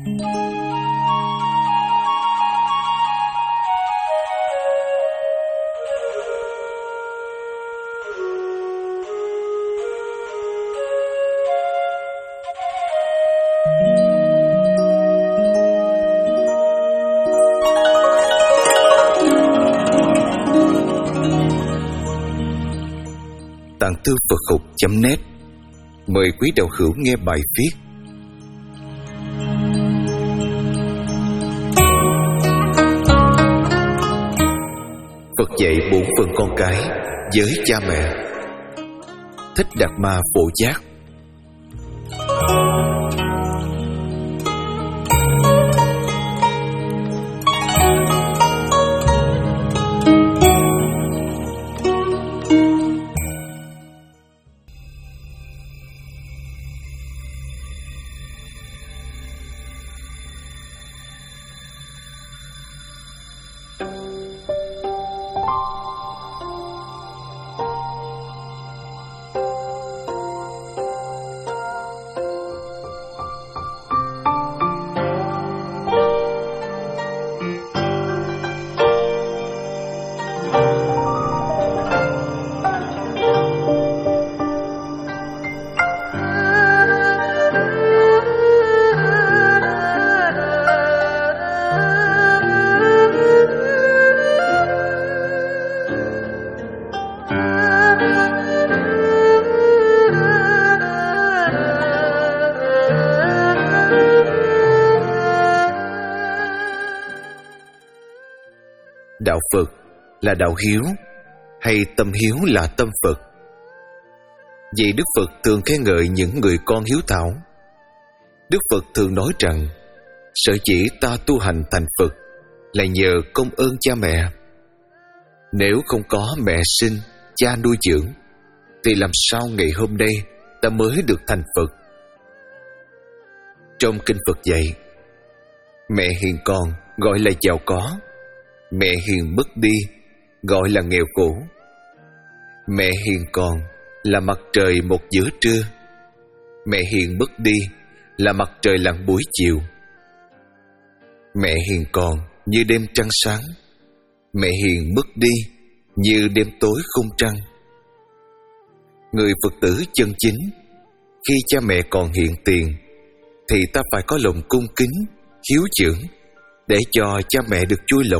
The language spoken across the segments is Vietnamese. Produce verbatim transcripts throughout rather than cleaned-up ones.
Tạng Thư Phật Học chấm net mời quý đạo hữu nghe bài viết Phật dạy bổn phận con cái với cha mẹ. Thích Đạt Ma Phổ Giác. Đạo Phật là đạo hiếu hay tâm hiếu là tâm Phật? Vậy Đức Phật thường khen ngợi những người con hiếu thảo. Đức Phật thường nói rằng sở dĩ ta tu hành thành Phật là nhờ công ơn cha mẹ. Nếu không có mẹ sinh, cha nuôi dưỡng thì làm sao ngày hôm nay ta mới được thành Phật? Trong kinh Phật dạy, mẹ hiền con gọi là giàu có, mẹ hiền mất đi gọi là nghèo khổ. Mẹ hiền còn là mặt trời một giữa trưa, mẹ hiền mất đi là mặt trời lặn buổi chiều. Mẹ hiền còn như đêm trăng sáng, mẹ hiền mất đi như đêm tối không trăng. Người Phật tử chân chính, khi cha mẹ còn hiện tiền thì ta phải có lòng cung kính, hiếu dưỡng để cho cha mẹ được vui lòng.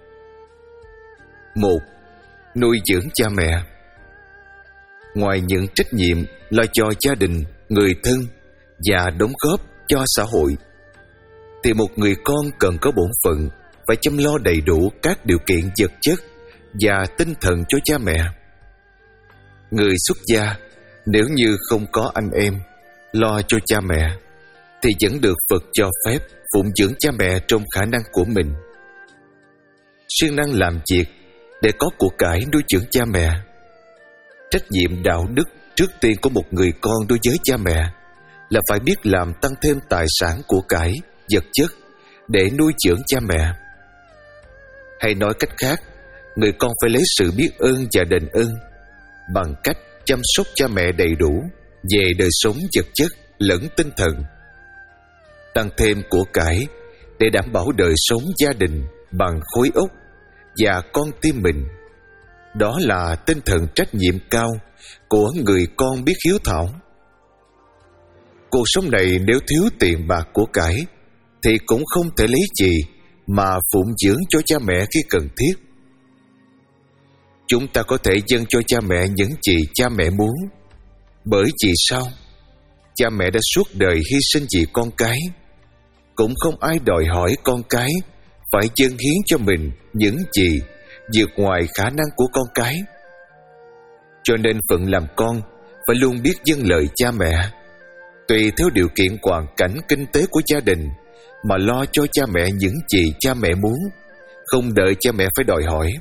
Một, nuôi dưỡng cha mẹ. Ngoài những trách nhiệm lo cho gia đình, người thân và đóng góp cho xã hội, thì một người con cần có bổn phận phải chăm lo đầy đủ các điều kiện vật chất và tinh thần cho cha mẹ. Người xuất gia nếu như không có anh em lo cho cha mẹ thì vẫn được Phật cho phép phụng dưỡng cha mẹ trong khả năng của mình. Siêng năng làm việc để có của cải nuôi dưỡng cha mẹ. Trách nhiệm đạo đức trước tiên của một người con đối với cha mẹ là phải biết làm tăng thêm tài sản của cải, vật chất để nuôi dưỡng cha mẹ. Hay nói cách khác, người con phải lấy sự biết ơn và đền ơn bằng cách chăm sóc cha mẹ đầy đủ về đời sống vật chất lẫn tinh thần. Tăng thêm của cải để đảm bảo đời sống gia đình bằng khối óc và con tim mình. Đó là tinh thần trách nhiệm cao của người con biết hiếu thảo. Cuộc sống này nếu thiếu tiền bạc của cải thì cũng không thể lấy gì mà phụng dưỡng cho cha mẹ khi cần thiết. Chúng ta có thể dâng cho cha mẹ những gì cha mẹ muốn, bởi vì sao? Cha mẹ đã suốt đời hy sinh vì con cái. Cũng không ai đòi hỏi con cái phải dâng hiến cho mình những gì vượt ngoài khả năng của con cái. Cho nên phận làm con phải luôn biết vâng lời cha mẹ, tùy theo điều kiện hoàn cảnh kinh tế của gia đình mà lo cho cha mẹ những gì cha mẹ muốn, không đợi cha mẹ phải đòi hỏi.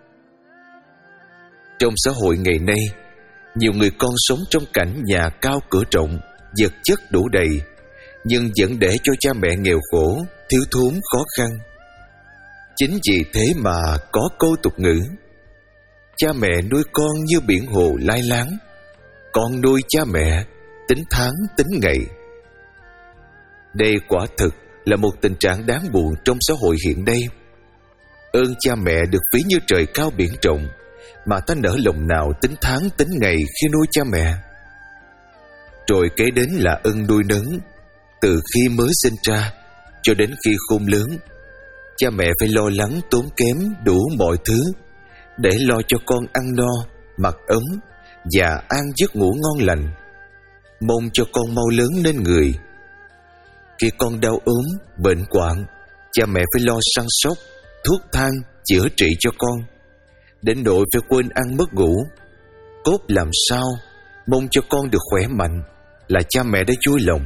Trong xã hội ngày nay, nhiều người con sống trong cảnh nhà cao cửa rộng, vật chất đủ đầy, nhưng vẫn để cho cha mẹ nghèo khổ, thiếu thốn, khó khăn. Chính vì thế mà có câu tục ngữ: cha mẹ nuôi con như biển hồ lai láng, con nuôi cha mẹ tính tháng tính ngày. Đây quả thực là một tình trạng đáng buồn trong xã hội hiện nay. Ơn cha mẹ được ví như trời cao biển rộng, mà ta nỡ lòng nào tính tháng tính ngày khi nuôi cha mẹ. Rồi kế đến là ơn nuôi nấng, từ khi mới sinh ra cho đến khi khôn lớn. Cha mẹ phải lo lắng tốn kém đủ mọi thứ để lo cho con ăn no, mặc ấm và an giấc ngủ ngon lành, mong cho con mau lớn nên người. Khi con đau ốm, bệnh hoạn, cha mẹ phải lo săn sóc, thuốc thang, chữa trị cho con, đến nỗi phải quên ăn mất ngủ. Cốt làm sao mong cho con được khỏe mạnh là cha mẹ đã vui lòng.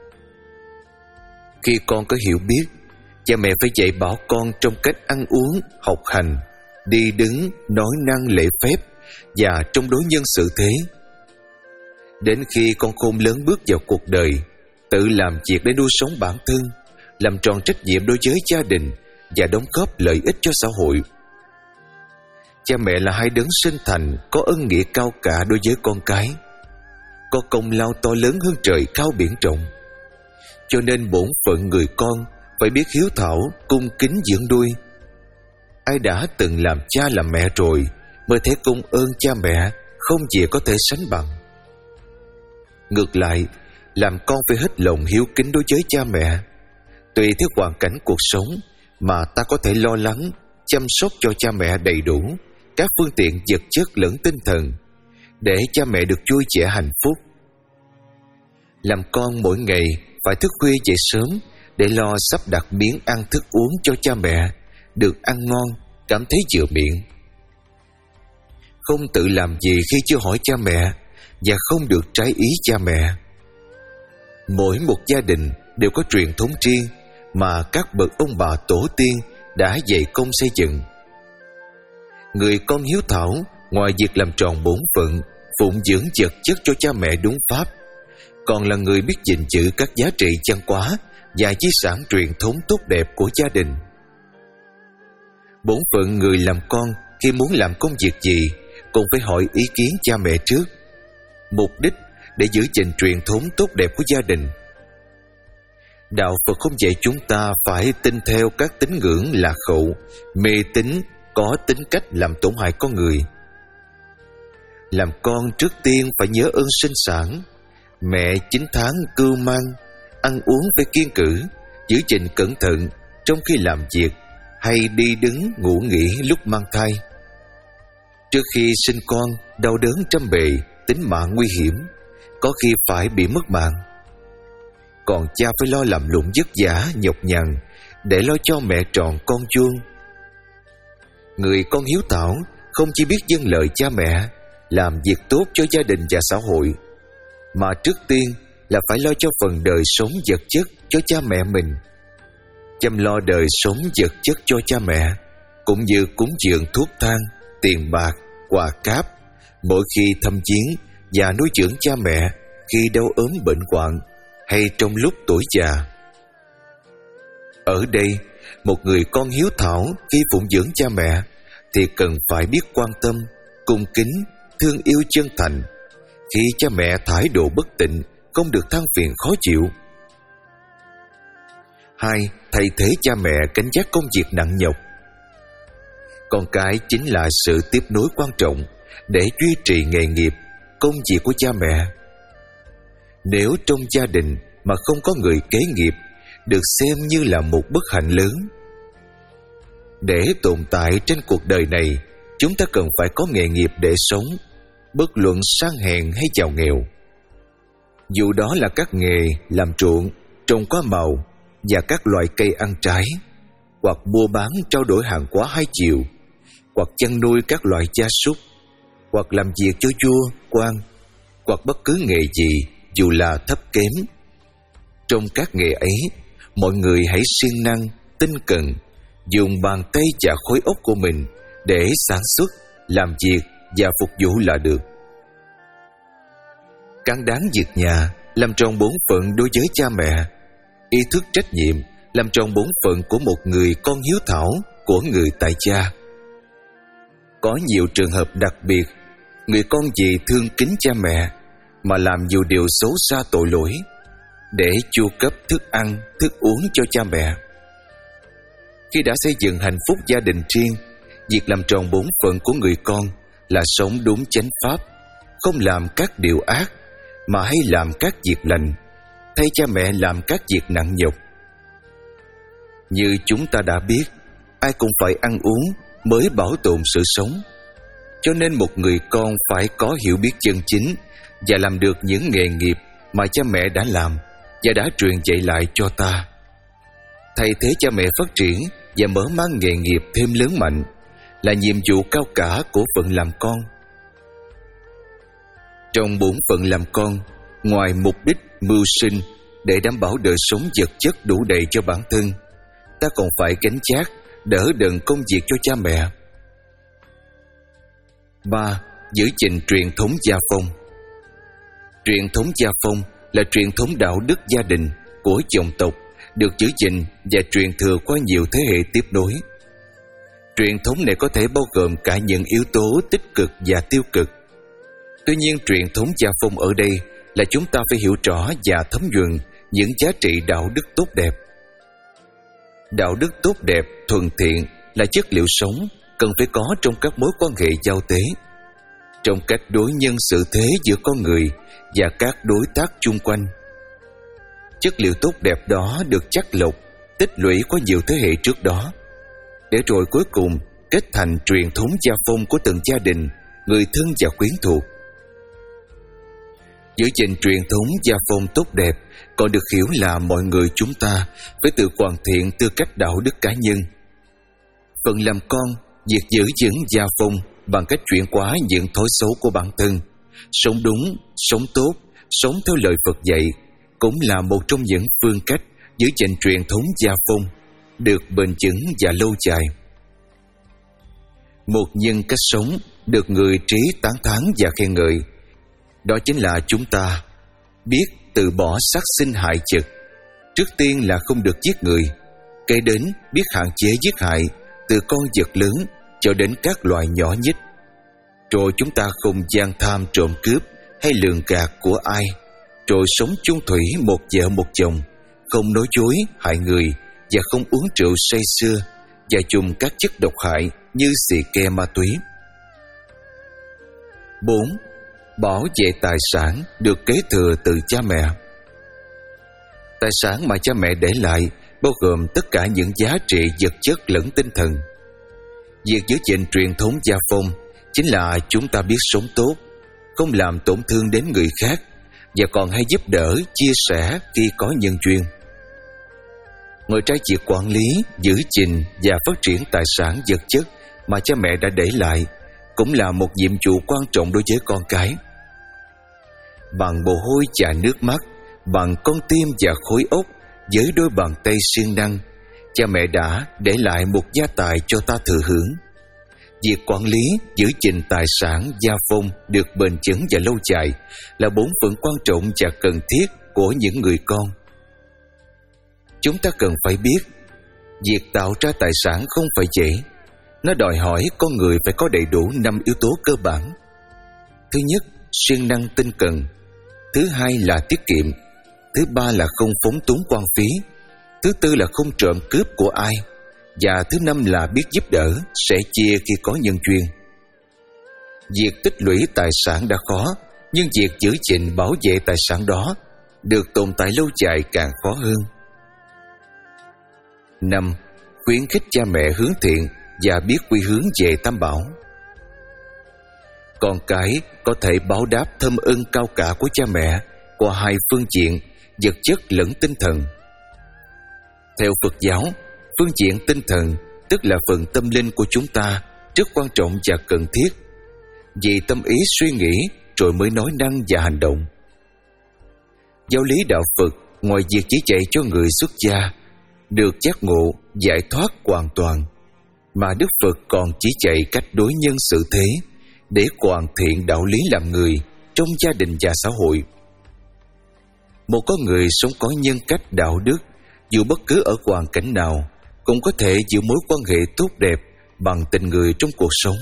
Khi con có hiểu biết, cha mẹ phải dạy bảo con trong cách ăn uống, học hành, đi đứng, nói năng lễ phép và trong đối nhân xử thế. Đến khi con khôn lớn bước vào cuộc đời, tự làm việc để nuôi sống bản thân, làm tròn trách nhiệm đối với gia đình và đóng góp lợi ích cho xã hội. Cha mẹ là hai đấng sinh thành có ân nghĩa cao cả đối với con cái, có công lao to lớn hơn trời cao biển rộng. Cho nên bổn phận người con phải biết hiếu thảo, cung kính dưỡng nuôi. Ai đã từng làm cha làm mẹ rồi mới thấy công ơn cha mẹ không gì có thể sánh bằng. Ngược lại, làm con phải hết lòng hiếu kính đối với cha mẹ. Tùy theo hoàn cảnh cuộc sống mà ta có thể lo lắng, chăm sóc cho cha mẹ đầy đủ các phương tiện vật chất lẫn tinh thần, để cha mẹ được vui vẻ hạnh phúc. Làm con mỗi ngày phải thức khuya dậy sớm để lo sắp đặt miếng ăn thức uống cho cha mẹ được ăn ngon, cảm thấy vừa miệng. Không tự làm gì khi chưa hỏi cha mẹ, và không được trái ý cha mẹ. Mỗi một gia đình đều có truyền thống riêng mà các bậc ông bà tổ tiên đã dày công xây dựng. Người con hiếu thảo, ngoài việc làm tròn bổn phận, phụng dưỡng vật chất cho cha mẹ đúng pháp, còn là người biết gìn giữ các giá trị văn hóa và di sản truyền thống tốt đẹp của gia đình. Bổn phận người làm con khi muốn làm công việc gì cũng phải hỏi ý kiến cha mẹ trước, mục đích để giữ gìn truyền thống tốt đẹp của gia đình. Đạo Phật không dạy chúng ta phải tin theo các tín ngưỡng lạc hậu, mê tín có tính cách làm tổn hại con người. Làm con trước tiên phải nhớ ơn sinh sản. Mẹ chín tháng cưu mang, ăn uống phải kiêng cữ, giữ gìn cẩn thận trong khi làm việc hay đi đứng ngủ nghỉ lúc mang thai. Trước khi sinh con, đau đớn trăm bề, tính mạng nguy hiểm, có khi phải bị mất mạng. Còn cha phải lo làm lụng vất vả nhọc nhằn để lo cho mẹ tròn con vuông. Người con hiếu thảo không chỉ biết vâng lời cha mẹ, làm việc tốt cho gia đình và xã hội, mà trước tiên là phải lo cho phần đời sống vật chất cho cha mẹ mình. Chăm lo đời sống vật chất cho cha mẹ cũng như cúng dường thuốc thang, tiền bạc, quà cáp mỗi khi thăm viếng và nuôi dưỡng cha mẹ khi đau ốm bệnh hoạn hay trong lúc tuổi già. Ở đây, một người con hiếu thảo khi phụng dưỡng cha mẹ thì cần phải biết quan tâm, cung kính, thương yêu chân thành. Khi cha mẹ thái độ bất tịnh, không được than phiền khó chịu. Hai, thay thế cha mẹ gánh vác công việc nặng nhọc. Con cái chính là sự tiếp nối quan trọng để duy trì nghề nghiệp, công việc của cha mẹ. Nếu trong gia đình mà không có người kế nghiệp, được xem như là một bất hạnh lớn. Để tồn tại trên cuộc đời này, chúng ta cần phải có nghề nghiệp để sống, bất luận sang hèn hay giàu nghèo. Dù đó là các nghề làm ruộng, trồng có màu và các loại cây ăn trái, hoặc mua bán trao đổi hàng hóa hai chiều, hoặc chăn nuôi các loại gia súc, hoặc làm việc cho vua, quan, hoặc bất cứ nghề gì dù là thấp kém. Trong các nghề ấy, mọi người hãy siêng năng, tinh cần, dùng bàn tay và khối óc của mình để sản xuất, làm việc và phục vụ là được. Cán đáng việc nhà, làm tròn bổn phận đối với cha mẹ, ý thức trách nhiệm, làm tròn bổn phận của một người con hiếu thảo của người tại gia. Có nhiều trường hợp đặc biệt, người con vì thương kính cha mẹ mà làm nhiều điều xấu xa tội lỗi, để chu cấp thức ăn, thức uống cho cha mẹ. Khi đã xây dựng hạnh phúc gia đình riêng, việc làm tròn bổn phận của người con là sống đúng chánh pháp, không làm các điều ác, mà hay làm các việc lành, thay cha mẹ làm các việc nặng nhọc. Như chúng ta đã biết, ai cũng phải ăn uống mới bảo tồn sự sống. Cho nên một người con phải có hiểu biết chân chính và làm được những nghề nghiệp mà cha mẹ đã làm và đã truyền dạy lại cho ta. Thay thế cha mẹ phát triển và mở mang nghề nghiệp thêm lớn mạnh là nhiệm vụ cao cả của phận làm con. Trong bổn phận làm con, ngoài mục đích mưu sinh để đảm bảo đời sống vật chất đủ đầy cho bản thân, ta còn phải gánh vác, đỡ đần công việc cho cha mẹ. Ba. Giữ gìn truyền thống gia phong. Truyền thống gia phong là truyền thống đạo đức gia đình của dòng tộc, được giữ gìn và truyền thừa qua nhiều thế hệ tiếp nối. Truyền thống này có thể bao gồm cả những yếu tố tích cực và tiêu cực. Tuy nhiên, truyền thống gia phong ở đây là chúng ta phải hiểu rõ và thấm nhuần những giá trị đạo đức tốt đẹp. Đạo đức tốt đẹp, thuần thiện là chất liệu sống cần phải có trong các mối quan hệ giao tế, trong cách đối nhân xử thế giữa con người và các đối tác chung quanh. Chất liệu tốt đẹp đó được chắt lọc, tích lũy qua nhiều thế hệ trước đó, để rồi cuối cùng kết thành truyền thống gia phong của từng gia đình, người thân và quyến thuộc. Giữ gìn truyền thống gia phong tốt đẹp còn được hiểu là mọi người chúng ta phải tự hoàn thiện tư cách đạo đức cá nhân. Phần làm con, việc giữ vững gia phong bằng cách chuyển hóa những thói xấu của bản thân, sống đúng, sống tốt, sống theo lời Phật dạy, cũng là một trong những phương cách giữ gìn truyền thống gia phong được bền vững và lâu dài. Một nhân cách sống được người trí tán thán và khen ngợi, đó chính là chúng ta biết từ bỏ sát sinh hại vật. Trước tiên là không được giết người, kế đến biết hạn chế giết hại từ con vật lớn cho đến các loài nhỏ nhất. Rồi chúng ta không gian tham trộm cướp hay lường gạt của ai, rồi sống chung thủy một vợ một chồng, không nói dối hại người và không uống rượu say sưa và dùng các chất độc hại như xì ke, ma túy. Bốn. Bảo vệ tài sản được kế thừa từ cha mẹ. Tài sản mà cha mẹ để lại bao gồm tất cả những giá trị vật chất lẫn tinh thần. Việc giữ gìn truyền thống gia phong chính là chúng ta biết sống tốt, không làm tổn thương đến người khác và còn hay giúp đỡ, chia sẻ khi có nhân duyên. Ngoài ra, việc quản lý, giữ gìn và phát triển tài sản vật chất mà cha mẹ đã để lại cũng là một nhiệm vụ quan trọng đối với con cái. Bằng mồ hôi và nước mắt, bằng con tim và khối óc, với đôi bàn tay siêng năng, cha mẹ đã để lại một gia tài cho ta thừa hưởng. Việc quản lý, giữ gìn tài sản gia phong được bền vững và lâu dài là bổn phận quan trọng và cần thiết của những người con. Chúng ta cần phải biết, việc tạo ra tài sản không phải dễ. Nó đòi hỏi con người phải có đầy đủ năm yếu tố cơ bản. Thứ nhất, siêng năng tinh cần. Thứ hai là tiết kiệm. Thứ ba là không phóng túng quan phí. Thứ tư là không trộm cướp của ai. Và thứ năm là biết giúp đỡ, sẻ chia khi có nhân duyên. Việc tích lũy tài sản đã khó, nhưng việc giữ gìn bảo vệ tài sản đó được tồn tại lâu dài càng khó hơn. Năm. Khuyến khích cha mẹ hướng thiện và biết quy hướng về Tam Bảo. Con cái có thể báo đáp thâm ơn cao cả của cha mẹ qua hai phương diện, vật chất lẫn tinh thần. Theo Phật giáo, phương diện tinh thần tức là phần tâm linh của chúng ta rất quan trọng và cần thiết, vì tâm ý suy nghĩ rồi mới nói năng và hành động. Giáo lý đạo Phật ngoài việc chỉ dạy cho người xuất gia được giác ngộ, giải thoát hoàn toàn, mà Đức Phật còn chỉ dạy cách đối nhân xử thế để hoàn thiện đạo lý làm người trong gia đình và xã hội. Một con người sống có nhân cách đạo đức, dù bất cứ ở hoàn cảnh nào, cũng có thể giữ mối quan hệ tốt đẹp bằng tình người trong cuộc sống.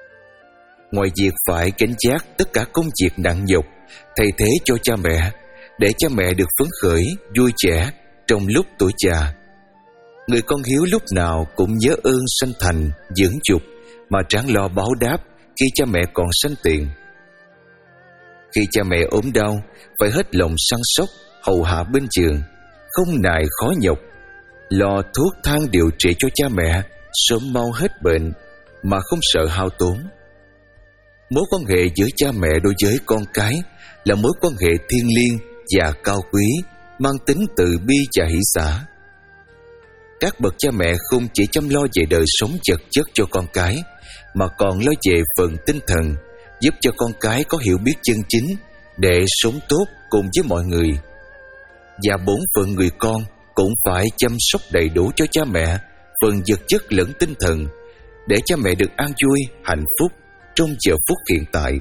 Ngoài việc phải gánh vác tất cả công việc nặng nhọc thay thế cho cha mẹ, để cha mẹ được phấn khởi, vui vẻ trong lúc tuổi già. Người con hiếu lúc nào cũng nhớ ơn sanh thành, dưỡng dục mà chẳng lo báo đáp khi cha mẹ còn sanh tiền. Khi cha mẹ ốm đau, phải hết lòng săn sóc, hầu hạ bên giường, không nài khó nhọc, lo thuốc thang điều trị cho cha mẹ sớm mau hết bệnh mà không sợ hao tốn. Mối quan hệ giữa cha mẹ đối với con cái là mối quan hệ thiêng liêng và cao quý, mang tính từ bi và hỷ xả. Các bậc cha mẹ không chỉ chăm lo về đời sống vật chất cho con cái, mà còn lo về phần tinh thần, giúp cho con cái có hiểu biết chân chính để sống tốt cùng với mọi người. Và bổn phận người con cũng phải chăm sóc đầy đủ cho cha mẹ phần vật chất lẫn tinh thần, để cha mẹ được an vui, hạnh phúc trong giờ phút hiện tại.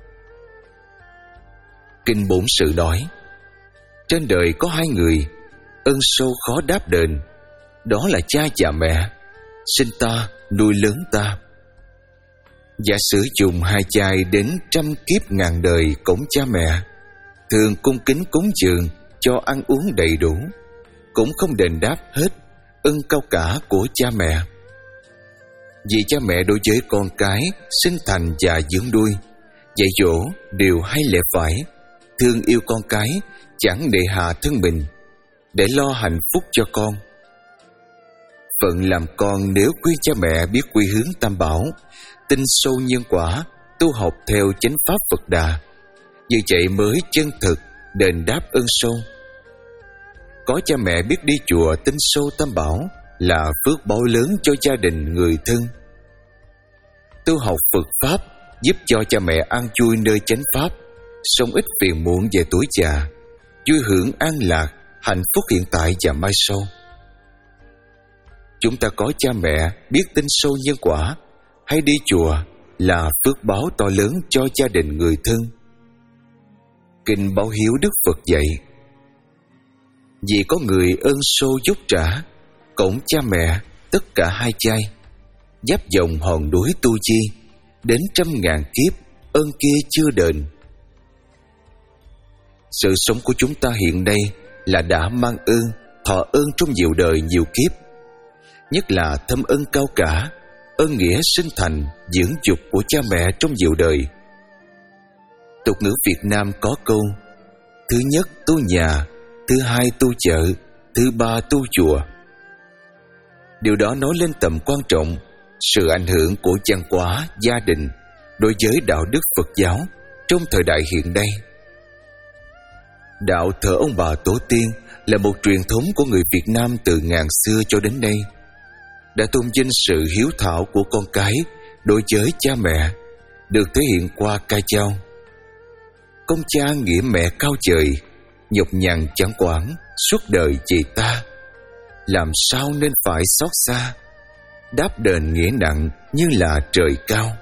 Kinh Bổn Sự nói: trên đời có hai người, ơn sâu khó đáp đền, đó là cha và mẹ, sinh ta, nuôi lớn ta. Giả sử dùng hai chai đến trăm kiếp ngàn đời cổng cha mẹ, thường cung kính cúng dường cho ăn uống đầy đủ, cũng không đền đáp hết ân cao cả của cha mẹ. Vì cha mẹ đối với con cái sinh thành và dưỡng nuôi, dạy dỗ điều hay lẽ phải, thương yêu con cái, chẳng nề hà thân mình, để lo hạnh phúc cho con. Phận làm con nếu khuyên cha mẹ biết quy hướng tam bảo, tin sâu nhân quả, tu học theo chánh pháp Phật Đà, như vậy mới chân thực đền đáp ơn sâu. Có cha mẹ biết đi chùa tin sâu tam bảo là phước báo lớn cho gia đình người thân. Tu học Phật pháp giúp cho cha mẹ an vui nơi chánh pháp, sống ít phiền muộn về tuổi già, vui hưởng an lạc, hạnh phúc hiện tại và mai sau. Chúng ta có cha mẹ biết tin sâu nhân quả hay đi chùa là phước báo to lớn cho gia đình người thân. Kinh Báo Hiếu Đức Phật dạy: vì có người ơn sâu giúp trả, cổng cha mẹ tất cả hai chai, giáp dòng hòn núi tu chi, đến trăm ngàn kiếp ơn kia chưa đền. Sự sống của chúng ta hiện nay là đã mang ơn, thọ ơn trong nhiều đời nhiều kiếp, nhất là thâm ơn cao cả, ơn nghĩa sinh thành, dưỡng dục của cha mẹ trong nhiều đời. Tục ngữ Việt Nam có câu: thứ nhất tu nhà, thứ hai tu chợ, thứ ba tu chùa. Điều đó nói lên tầm quan trọng, sự ảnh hưởng của văn hóa, gia đình đối với đạo đức Phật giáo trong thời đại hiện nay. Đạo thờ ông bà tổ tiên là một truyền thống của người Việt Nam từ ngàn xưa cho đến nay, đã tôn vinh sự hiếu thảo của con cái đối với cha mẹ, được thể hiện qua ca dao: công cha nghĩa mẹ cao trời, nhọc nhằn chẳng quản, suốt đời vì ta, làm sao nên phải xót xa, đáp đền nghĩa nặng như là trời cao.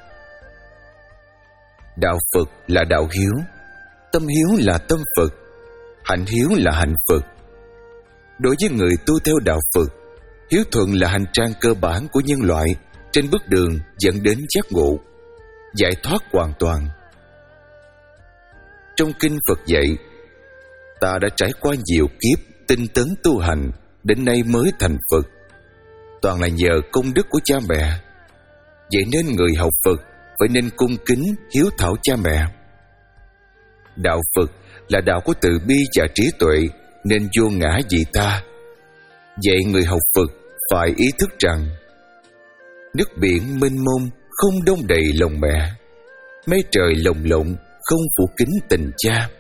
Đạo Phật là đạo hiếu, tâm hiếu là tâm Phật, hạnh hiếu là hạnh Phật. Đối với người tu theo đạo Phật, hiếu thuận là hành trang cơ bản của nhân loại trên bước đường dẫn đến giác ngộ, giải thoát hoàn toàn. Trong kinh Phật dạy: ta đã trải qua nhiều kiếp tinh tấn tu hành, đến nay mới thành Phật, toàn là nhờ công đức của cha mẹ. Vậy nên người học Phật phải nên cung kính hiếu thảo cha mẹ. Đạo Phật là đạo của từ bi và trí tuệ, nên vô ngã vị tha. Vậy người học Phật phải ý thức rằng nước biển mênh mông không đong đầy lòng mẹ, mây trời lồng lộng không phủ kín tình cha.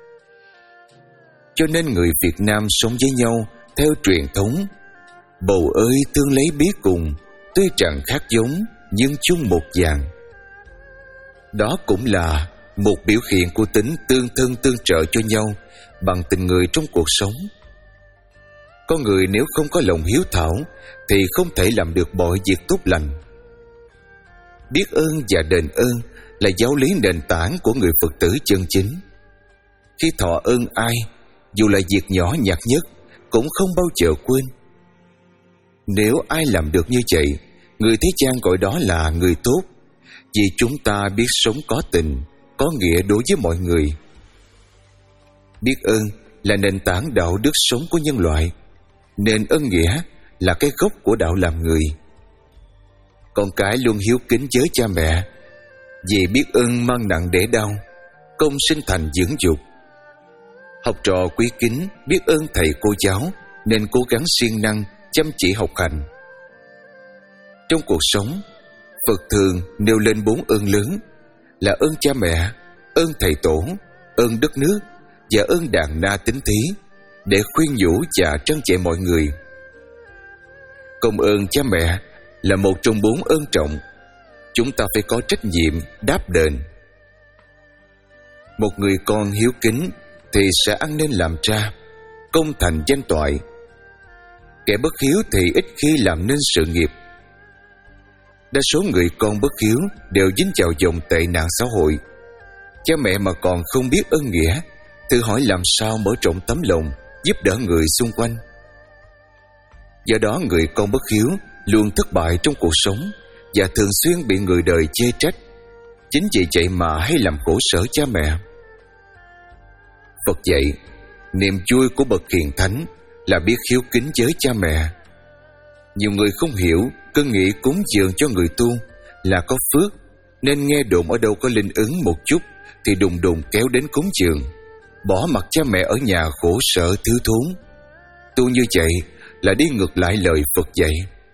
Cho nên người Việt Nam sống với nhau theo truyền thống bầu ơi tương lấy bí cùng, tuy chẳng khác giống nhưng chung một vàng. Đó cũng là một biểu hiện của tính tương thân tương trợ cho nhau bằng tình người trong cuộc sống. Con người nếu không có lòng hiếu thảo thì không thể làm được mọi việc tốt lành. Biết ơn và đền ơn là giáo lý nền tảng của người Phật tử chân chính. Khi thọ ơn ai, dù là việc nhỏ nhặt nhất, cũng không bao giờ quên. Nếu ai làm được như vậy, người thế gian gọi đó là người tốt, vì chúng ta biết sống có tình, có nghĩa đối với mọi người. Biết ơn là nền tảng đạo đức sống của nhân loại, nên ân nghĩa là cái gốc của đạo làm người. Con cái luôn hiếu kính với cha mẹ, vì biết ơn mang nặng để đau, công sinh thành dưỡng dục. Học trò quý kính biết ơn thầy cô giáo, nên cố gắng siêng năng chăm chỉ học hành. Trong cuộc sống, Phật thường nêu lên bốn ơn lớn là ơn cha mẹ, ơn thầy tổ, ơn đất nước và ơn đàn na tín thí, để khuyên nhủ và trăn trệ mọi người. Công ơn cha mẹ là một trong bốn ơn trọng, chúng ta phải có trách nhiệm đáp đền. Một người con hiếu kính thì sẽ ăn nên làm cha, công thành danh toại. Kẻ bất hiếu thì ít khi làm nên sự nghiệp. Đa số người con bất hiếu đều dính vào dòng tệ nạn xã hội. Cha mẹ mà còn không biết ơn nghĩa, tự hỏi làm sao mở rộng tấm lòng giúp đỡ người xung quanh. Do đó người con bất hiếu luôn thất bại trong cuộc sống và thường xuyên bị người đời chê trách. Chính vì vậy mà hay làm khổ sở cha mẹ. Phật dạy, niềm vui của bậc hiền thánh là biết hiếu kính với cha mẹ. Nhiều người không hiểu, cứ nghĩ cúng dường cho người tu là có phước, nên nghe đồn ở đâu có linh ứng một chút thì đùng đùng kéo đến cúng dường, bỏ mặc cha mẹ ở nhà khổ sở thiếu thốn. Tu như vậy là đi ngược lại lời Phật dạy.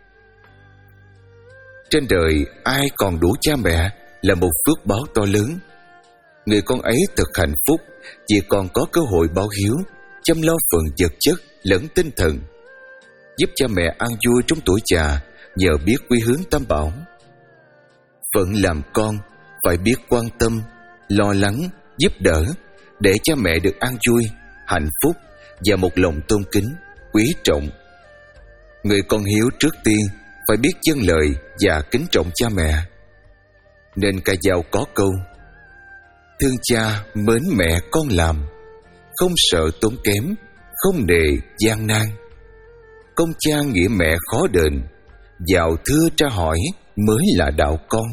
Trên đời ai còn đủ cha mẹ là một phước báo to lớn. Người con ấy thật hạnh phúc vì còn có cơ hội báo hiếu, chăm lo phần vật chất lẫn tinh thần, giúp cha mẹ an vui trong tuổi già nhờ biết quy hướng Tam Bảo. Phận làm con phải biết quan tâm, lo lắng, giúp đỡ để cha mẹ được an vui, hạnh phúc và một lòng tôn kính, quý trọng. Người con hiếu trước tiên phải biết vâng lời và kính trọng cha mẹ. Nên ca dao có câu: thương cha mến mẹ con làm, không sợ tốn kém, không nề gian nan. Công cha nghĩa mẹ khó đền, vào thưa tra hỏi mới là đạo con.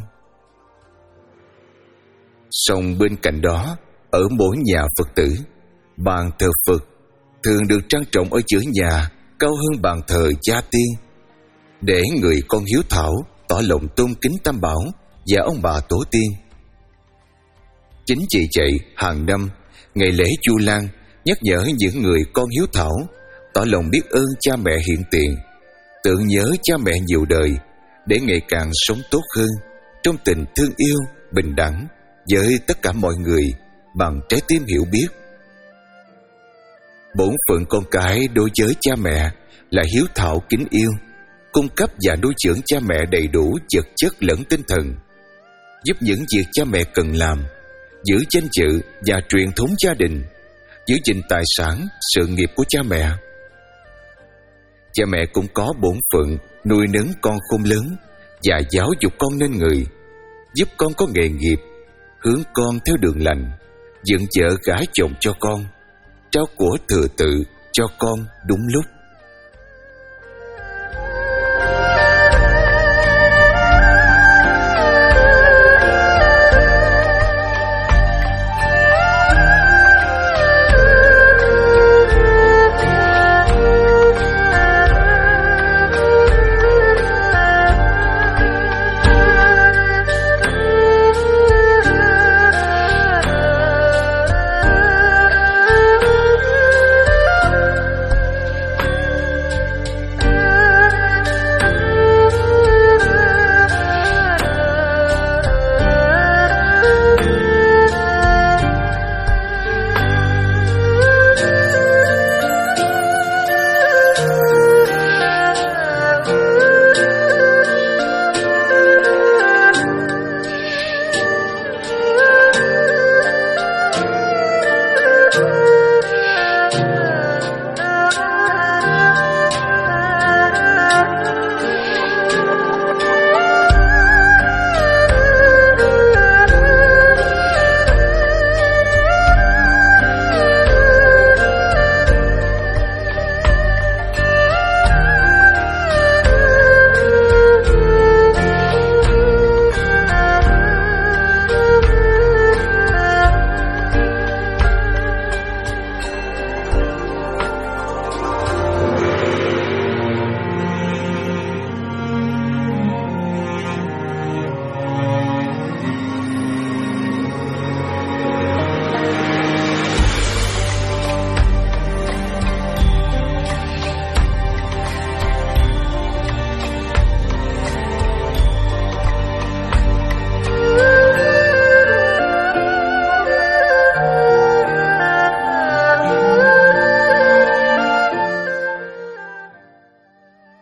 Song bên cạnh đó, ở mỗi nhà Phật tử, bàn thờ Phật thường được trang trọng ở giữa nhà cao hơn bàn thờ cha tiên, để người con hiếu thảo tỏ lòng tôn kính Tam Bảo và ông bà tổ tiên. Chính vì vậy, hàng năm ngày lễ Vu Lan nhắc nhở những người con hiếu thảo tỏ lòng biết ơn cha mẹ hiện tiền, tưởng nhớ cha mẹ nhiều đời, để ngày càng sống tốt hơn trong tình thương yêu bình đẳng với tất cả mọi người bằng trái tim hiểu biết. Bổn phận con cái đối với cha mẹ là hiếu thảo kính yêu, cung cấp và nuôi dưỡng cha mẹ đầy đủ vật chất lẫn tinh thần, giúp những việc cha mẹ cần làm, giữ danh dự và truyền thống gia đình, giữ gìn tài sản, sự nghiệp của cha mẹ. Cha mẹ cũng có bổn phận nuôi nấng con khôn lớn và giáo dục con nên người, giúp con có nghề nghiệp, hướng con theo đường lành, dựng vợ gả chồng cho con, trao của thừa tự cho con đúng lúc.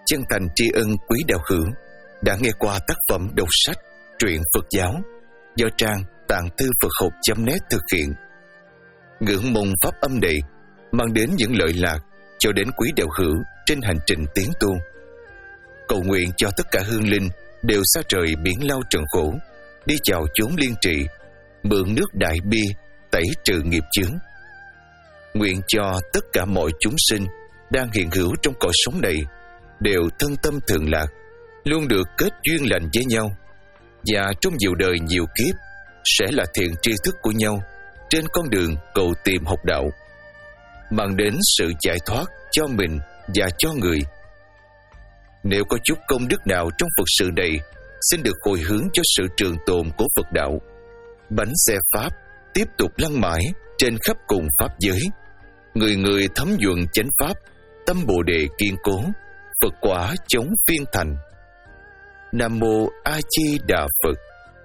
chân thành tri ân quý đạo hữu đã nghe qua tác phẩm đọc sách truyện Phật giáo do trang Tạng Thư Phật Học chấm net thực hiện. Ngưỡng mong pháp âm này mang đến những lợi lạc cho đến quý đạo hữu trên hành trình tiến tu. Cầu nguyện cho tất cả hương linh đều xa trời biển lao trần khổ, đi chào chốn liên trị, mượn nước đại bi tẩy trừ nghiệp chướng. Nguyện cho tất cả mọi chúng sinh đang hiện hữu trong cõi sống này đều thân tâm thường lạc, luôn được kết duyên lành với nhau, và trong nhiều đời nhiều kiếp sẽ là thiện tri thức của nhau trên con đường cầu tìm học đạo, mang đến sự giải thoát cho mình và cho người. Nếu có chút công đức nào trong Phật sự này, xin được hồi hướng cho sự trường tồn của Phật đạo. Bánh xe Pháp tiếp tục lăn mãi trên khắp cùng Pháp giới. Người người thấm nhuận chánh Pháp, tâm Bồ Đề kiên cố, Phật quả chống phiên thành. Nam Mô A Di Đà Phật.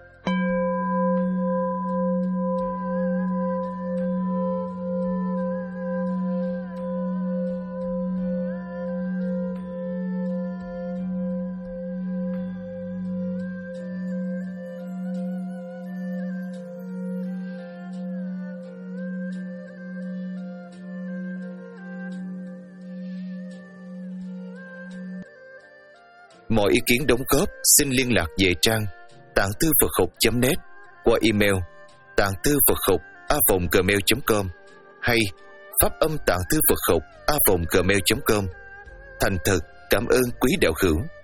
Mọi ý kiến đóng góp xin liên lạc về trang tạng thư phật học chấm net qua email tạng thư phật học a vòng gmail chấm com hay pháp âm tạng thư phật học a vòng gmail chấm com. Thành thật cảm ơn quý đạo hữu.